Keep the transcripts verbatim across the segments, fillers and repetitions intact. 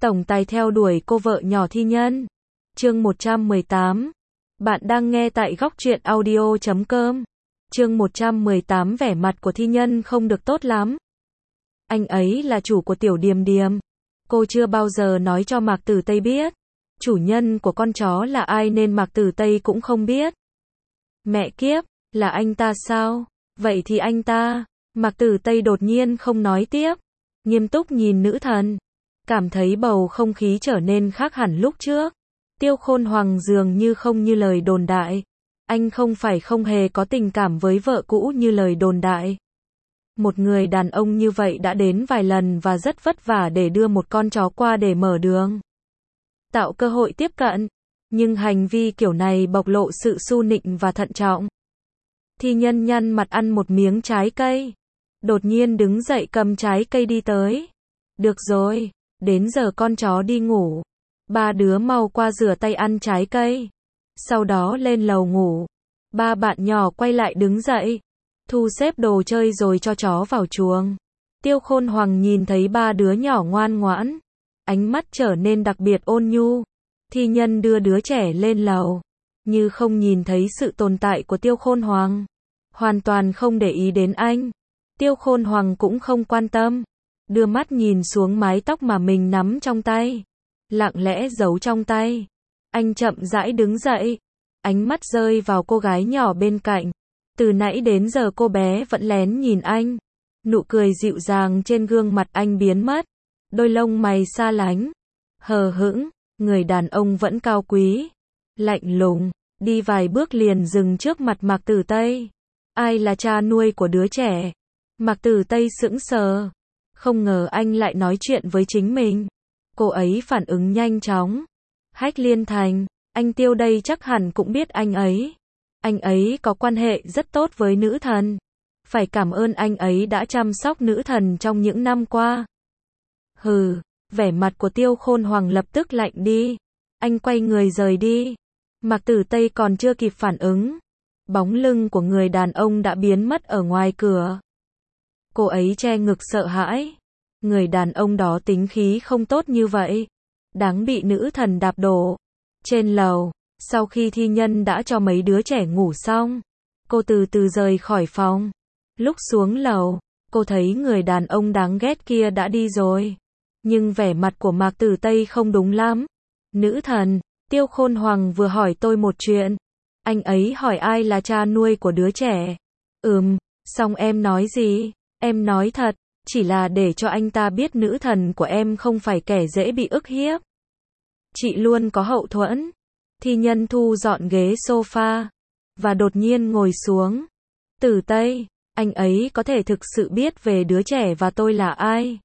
tổng tài theo đuổi cô vợ nhỏ Thi Nhân. Chương một trăm mười tám. Bạn đang nghe tại góc truyện audio chấm com. Chương một trăm mười tám. Vẻ mặt của Thi Nhân không được tốt lắm. Anh ấy là chủ của Tiểu Điềm Điềm. Cô chưa bao giờ nói cho Mạc Tử Tây biết. Chủ nhân của con chó là ai nên Mạc Tử Tây cũng không biết. Mẹ kiếp, là anh ta sao? Vậy thì anh ta... Mạc Tử Tây đột nhiên không nói tiếp. Nghiêm túc nhìn nữ thần. Cảm thấy bầu không khí trở nên khác hẳn lúc trước. Tiêu Khôn Hoàng dường như không như lời đồn đại. Anh không phải không hề có tình cảm với vợ cũ như lời đồn đại. Một người đàn ông như vậy đã đến vài lần và rất vất vả để đưa một con chó qua để mở đường. Tạo cơ hội tiếp cận. Nhưng hành vi kiểu này bộc lộ sự su nịnh và thận trọng. Thi Nhân nhăn mặt ăn một miếng trái cây. Đột nhiên đứng dậy cầm trái cây đi tới. Được rồi, đến giờ con chó đi ngủ. Ba đứa mau qua rửa tay ăn trái cây. Sau đó lên lầu ngủ. Ba bạn nhỏ quay lại đứng dậy. Thu xếp đồ chơi rồi cho chó vào chuồng. Tiêu Khôn Hoàng nhìn thấy ba đứa nhỏ ngoan ngoãn. Ánh mắt trở nên đặc biệt ôn nhu. Thi Nhân đưa đứa trẻ lên lầu. Như không nhìn thấy sự tồn tại của Tiêu Khôn Hoàng. Hoàn toàn không để ý đến anh. Tiêu Khôn Hoàng cũng không quan tâm. Đưa mắt nhìn xuống mái tóc mà mình nắm trong tay. Lặng lẽ giấu trong tay. Anh chậm rãi đứng dậy. Ánh mắt rơi vào cô gái nhỏ bên cạnh. Từ nãy đến giờ cô bé vẫn lén nhìn anh. Nụ cười dịu dàng trên gương mặt anh biến mất. Đôi lông mày xa lánh. Hờ hững. Người đàn ông vẫn cao quý. Lạnh lùng. Đi vài bước liền dừng trước mặt Mạc Tử Tây. Ai là cha nuôi của đứa trẻ? Mạc Tử Tây sững sờ. Không ngờ anh lại nói chuyện với chính mình. Cô ấy phản ứng nhanh chóng. Hách Liên Thành, anh Tiêu đây chắc hẳn cũng biết anh ấy. Anh ấy có quan hệ rất tốt với nữ thần. Phải cảm ơn anh ấy đã chăm sóc nữ thần trong những năm qua. Hừ, vẻ mặt của Tiêu Khôn Hoàng lập tức lạnh đi. Anh quay người rời đi. Mạc Tử Tây còn chưa kịp phản ứng. Bóng lưng của người đàn ông đã biến mất ở ngoài cửa. Cô ấy che ngực sợ hãi. Người đàn ông đó tính khí không tốt như vậy. Đáng bị nữ thần đạp đổ. Trên lầu, sau khi Thi Nhân đã cho mấy đứa trẻ ngủ xong, cô từ từ rời khỏi phòng. Lúc xuống lầu, cô thấy người đàn ông đáng ghét kia đã đi rồi. Nhưng vẻ mặt của Mạc Tử Tây không đúng lắm. Nữ thần, Tiêu Khôn Hoàng vừa hỏi tôi một chuyện. Anh ấy hỏi ai là cha nuôi của đứa trẻ. Ừm, xong em nói gì? Em nói thật, chỉ là để cho anh ta biết nữ thần của em không phải kẻ dễ bị ức hiếp. Chị luôn có hậu thuẫn. Thi Nhân thu dọn ghế sofa. Và đột nhiên ngồi xuống. Tử Tây, anh ấy có thể thực sự biết về đứa trẻ và tôi là ai.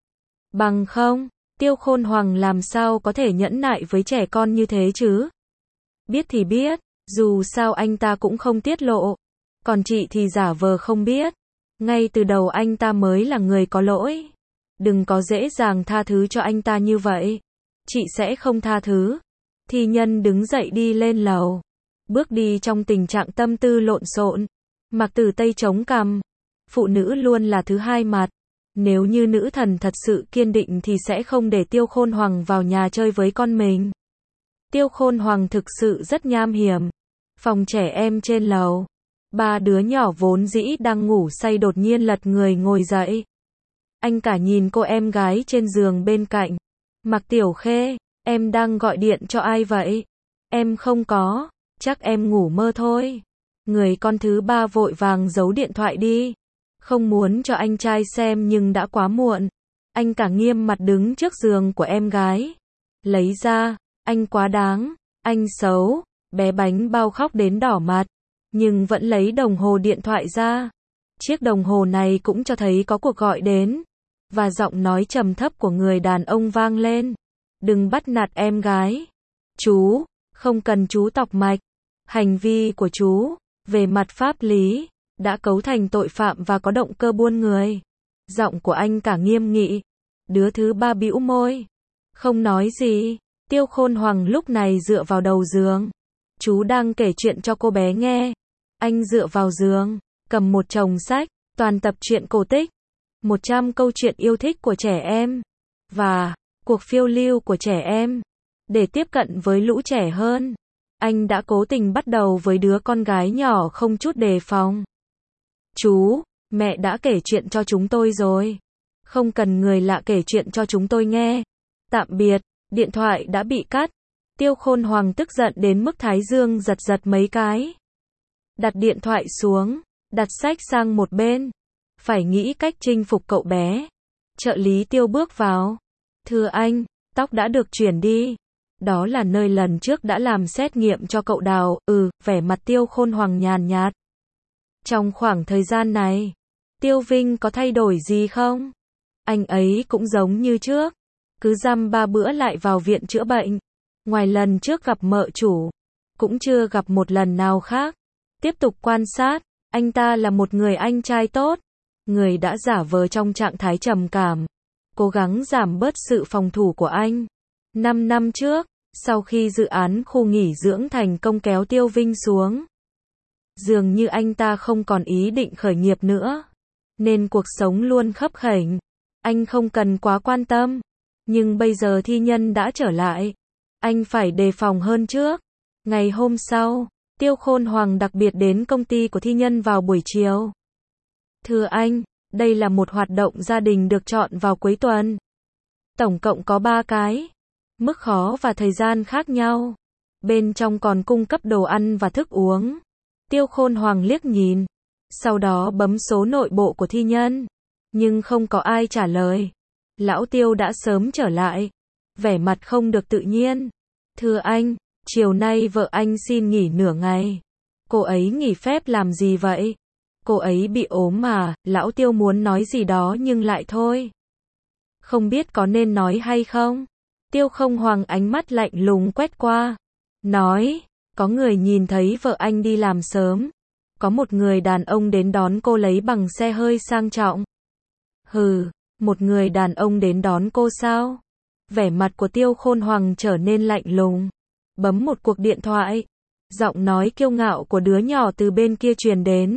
Bằng không, Tiêu Khôn Hoàng làm sao có thể nhẫn nại với trẻ con như thế chứ? Biết thì biết, dù sao anh ta cũng không tiết lộ. Còn chị thì giả vờ không biết. Ngay từ đầu anh ta mới là người có lỗi. Đừng có dễ dàng tha thứ cho anh ta như vậy. Chị sẽ không tha thứ. Thi Nhân đứng dậy đi lên lầu. Bước đi trong tình trạng tâm tư lộn xộn. Mạc Tử Tây chống cằm. Phụ nữ luôn là thứ hai mặt. Nếu như nữ thần thật sự kiên định thì sẽ không để Tiêu Khôn Hoàng vào nhà chơi với con mình. Tiêu Khôn Hoàng thực sự rất nham hiểm. Phòng trẻ em trên lầu. Ba đứa nhỏ vốn dĩ đang ngủ say đột nhiên lật người ngồi dậy. Anh cả nhìn cô em gái trên giường bên cạnh. Mạc Tiểu Khê, em đang gọi điện cho ai vậy? Em không có, chắc em ngủ mơ thôi. Người con thứ ba vội vàng giấu điện thoại đi. Không muốn cho anh trai xem nhưng đã quá muộn. Anh cả nghiêm mặt đứng trước giường của em gái. Lấy ra, anh quá đáng, anh xấu. Bé bánh bao khóc đến đỏ mặt. Nhưng vẫn lấy đồng hồ điện thoại ra. Chiếc đồng hồ này cũng cho thấy có cuộc gọi đến. Và giọng nói trầm thấp của người đàn ông vang lên. Đừng bắt nạt em gái. Chú, không cần chú tọc mạch. Hành vi của chú, về mặt pháp lý, đã cấu thành tội phạm và có động cơ buôn người. Giọng của anh cả nghiêm nghị. Đứa thứ ba bĩu môi. Không nói gì. Tiêu Khôn Hoàng lúc này dựa vào đầu giường. Chú đang kể chuyện cho cô bé nghe. Anh dựa vào giường, cầm một chồng sách, toàn tập truyện cổ tích. một trăm câu chuyện yêu thích của trẻ em. Và, cuộc phiêu lưu của trẻ em. Để tiếp cận với lũ trẻ hơn, anh đã cố tình bắt đầu với đứa con gái nhỏ không chút đề phòng. Chú, mẹ đã kể chuyện cho chúng tôi rồi. Không cần người lạ kể chuyện cho chúng tôi nghe. Tạm biệt, điện thoại đã bị cắt. Tiêu Khôn Hoàng tức giận đến mức thái dương giật giật mấy cái. Đặt điện thoại xuống, đặt sách sang một bên. Phải nghĩ cách chinh phục cậu bé. Trợ lý Tiêu bước vào. Thưa anh, tóc đã được chuyển đi. Đó là nơi lần trước đã làm xét nghiệm cho cậu Đào. Ừ, vẻ mặt Tiêu Khôn Hoàng nhàn nhạt. Trong khoảng thời gian này, Tiêu Vinh có thay đổi gì không? Anh ấy cũng giống như trước. Cứ dăm ba bữa lại vào viện chữa bệnh. Ngoài lần trước gặp mợ chủ, cũng chưa gặp một lần nào khác. Tiếp tục quan sát, anh ta là một người anh trai tốt. Người đã giả vờ trong trạng thái trầm cảm. Cố gắng giảm bớt sự phòng thủ của anh. Năm năm trước, sau khi dự án khu nghỉ dưỡng thành công kéo Tiêu Vinh xuống, dường như anh ta không còn ý định khởi nghiệp nữa. Nên cuộc sống luôn khấp khểnh. Anh không cần quá quan tâm. Nhưng bây giờ thi nhân đã trở lại. Anh phải đề phòng hơn trước. Ngày hôm sau, Tiêu Khôn Hoàng đặc biệt đến công ty của thi nhân vào buổi chiều. Thưa anh, đây là một hoạt động gia đình được chọn vào cuối tuần. Tổng cộng có ba cái. Mức khó và thời gian khác nhau. Bên trong còn cung cấp đồ ăn và thức uống. Tiêu Khôn Hoàng liếc nhìn. Sau đó bấm số nội bộ của thi nhân. Nhưng không có ai trả lời. Lão Tiêu đã sớm trở lại. Vẻ mặt không được tự nhiên. Thưa anh, chiều nay vợ anh xin nghỉ nửa ngày. Cô ấy nghỉ phép làm gì vậy? Cô ấy bị ốm mà. Lão Tiêu muốn nói gì đó nhưng lại thôi. Không biết có nên nói hay không? Tiêu Không Hoàng ánh mắt lạnh lùng quét qua. Nói, có người nhìn thấy vợ anh đi làm sớm. Có một người đàn ông đến đón cô lấy bằng xe hơi sang trọng. Hừ, một người đàn ông đến đón cô sao? Vẻ mặt của Tiêu Khôn Hoàng trở nên lạnh lùng. Bấm một cuộc điện thoại. Giọng nói kiêu ngạo của đứa nhỏ từ bên kia truyền đến.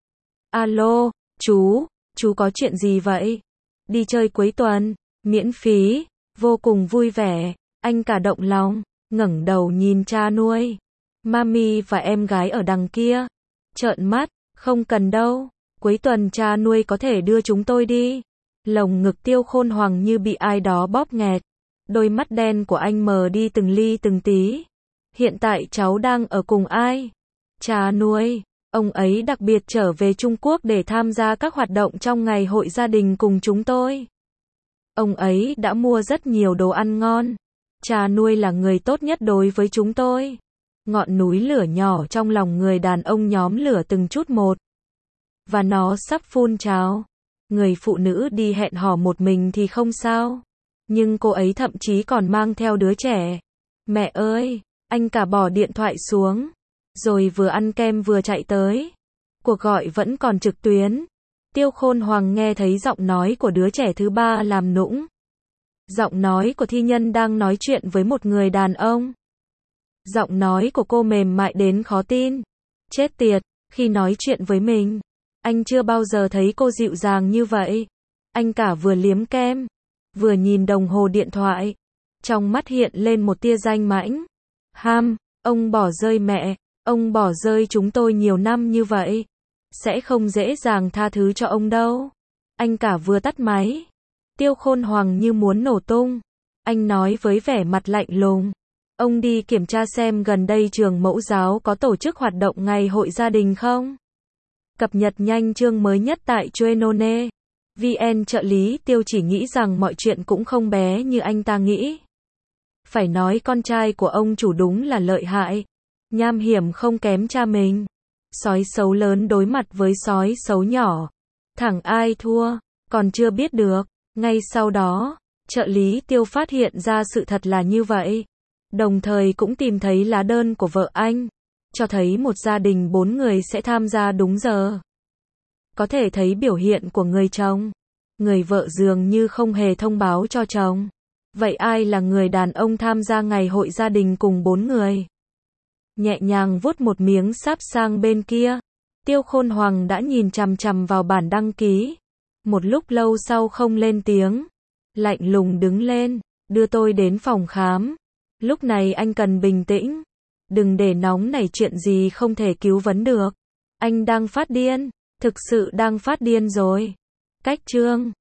Alo, chú, chú có chuyện gì vậy? Đi chơi cuối tuần, miễn phí, vô cùng vui vẻ. Anh cả động lòng, ngẩng đầu nhìn cha nuôi. Mami và em gái ở đằng kia. Trợn mắt, không cần đâu. Cuối tuần cha nuôi có thể đưa chúng tôi đi. Lồng ngực Tiêu Khôn Hoàng như bị ai đó bóp nghẹt. Đôi mắt đen của anh mờ đi từng ly từng tí. Hiện tại cháu đang ở cùng ai? Cha nuôi. Ông ấy đặc biệt trở về Trung Quốc để tham gia các hoạt động trong ngày hội gia đình cùng chúng tôi. Ông ấy đã mua rất nhiều đồ ăn ngon. Cha nuôi là người tốt nhất đối với chúng tôi. Ngọn núi lửa nhỏ trong lòng người đàn ông nhóm lửa từng chút một. Và nó sắp phun trào. Người phụ nữ đi hẹn hò một mình thì không sao. Nhưng cô ấy thậm chí còn mang theo đứa trẻ. Mẹ ơi, anh cả bỏ điện thoại xuống. Rồi vừa ăn kem vừa chạy tới. Cuộc gọi vẫn còn trực tuyến. Tiêu Khôn Hoàng nghe thấy giọng nói của đứa trẻ thứ ba làm nũng. Giọng nói của thi nhân đang nói chuyện với một người đàn ông. Giọng nói của cô mềm mại đến khó tin. Chết tiệt, khi nói chuyện với mình, anh chưa bao giờ thấy cô dịu dàng như vậy. Anh cả vừa liếm kem, vừa nhìn đồng hồ điện thoại. Trong mắt hiện lên một tia danh mãnh. Ham, ông bỏ rơi mẹ, ông bỏ rơi chúng tôi nhiều năm như vậy. Sẽ không dễ dàng tha thứ cho ông đâu. Anh cả vừa tắt máy. Tiêu Khôn Hoàng như muốn nổ tung. Anh nói với vẻ mặt lạnh lùng. Ông đi kiểm tra xem gần đây trường mẫu giáo có tổ chức hoạt động ngày hội gia đình không? Cập nhật nhanh chương mới nhất tại Chuenone. vê en trợ lý Tiêu chỉ nghĩ rằng mọi chuyện cũng không bé như anh ta nghĩ. Phải nói con trai của ông chủ đúng là lợi hại. Nham hiểm không kém cha mình. Sói xấu lớn đối mặt với sói xấu nhỏ. Thẳng ai thua, còn chưa biết được. Ngay sau đó, trợ lý Tiêu phát hiện ra sự thật là như vậy. Đồng thời cũng tìm thấy lá đơn của vợ anh. Cho thấy một gia đình bốn người sẽ tham gia đúng giờ. Có thể thấy biểu hiện của người chồng. Người vợ dường như không hề thông báo cho chồng. Vậy ai là người đàn ông tham gia ngày hội gia đình cùng bốn người? Nhẹ nhàng vuốt một miếng sáp sang bên kia. Tiêu Khôn Hoàng đã nhìn chằm chằm vào bản đăng ký. Một lúc lâu sau không lên tiếng. Lạnh lùng đứng lên. đưa tôi đến phòng khám. Lúc này anh cần bình tĩnh. Đừng để nóng nảy chuyện gì không thể cứu vãn được. Anh đang phát điên. Thực sự đang phát điên rồi. Cách chương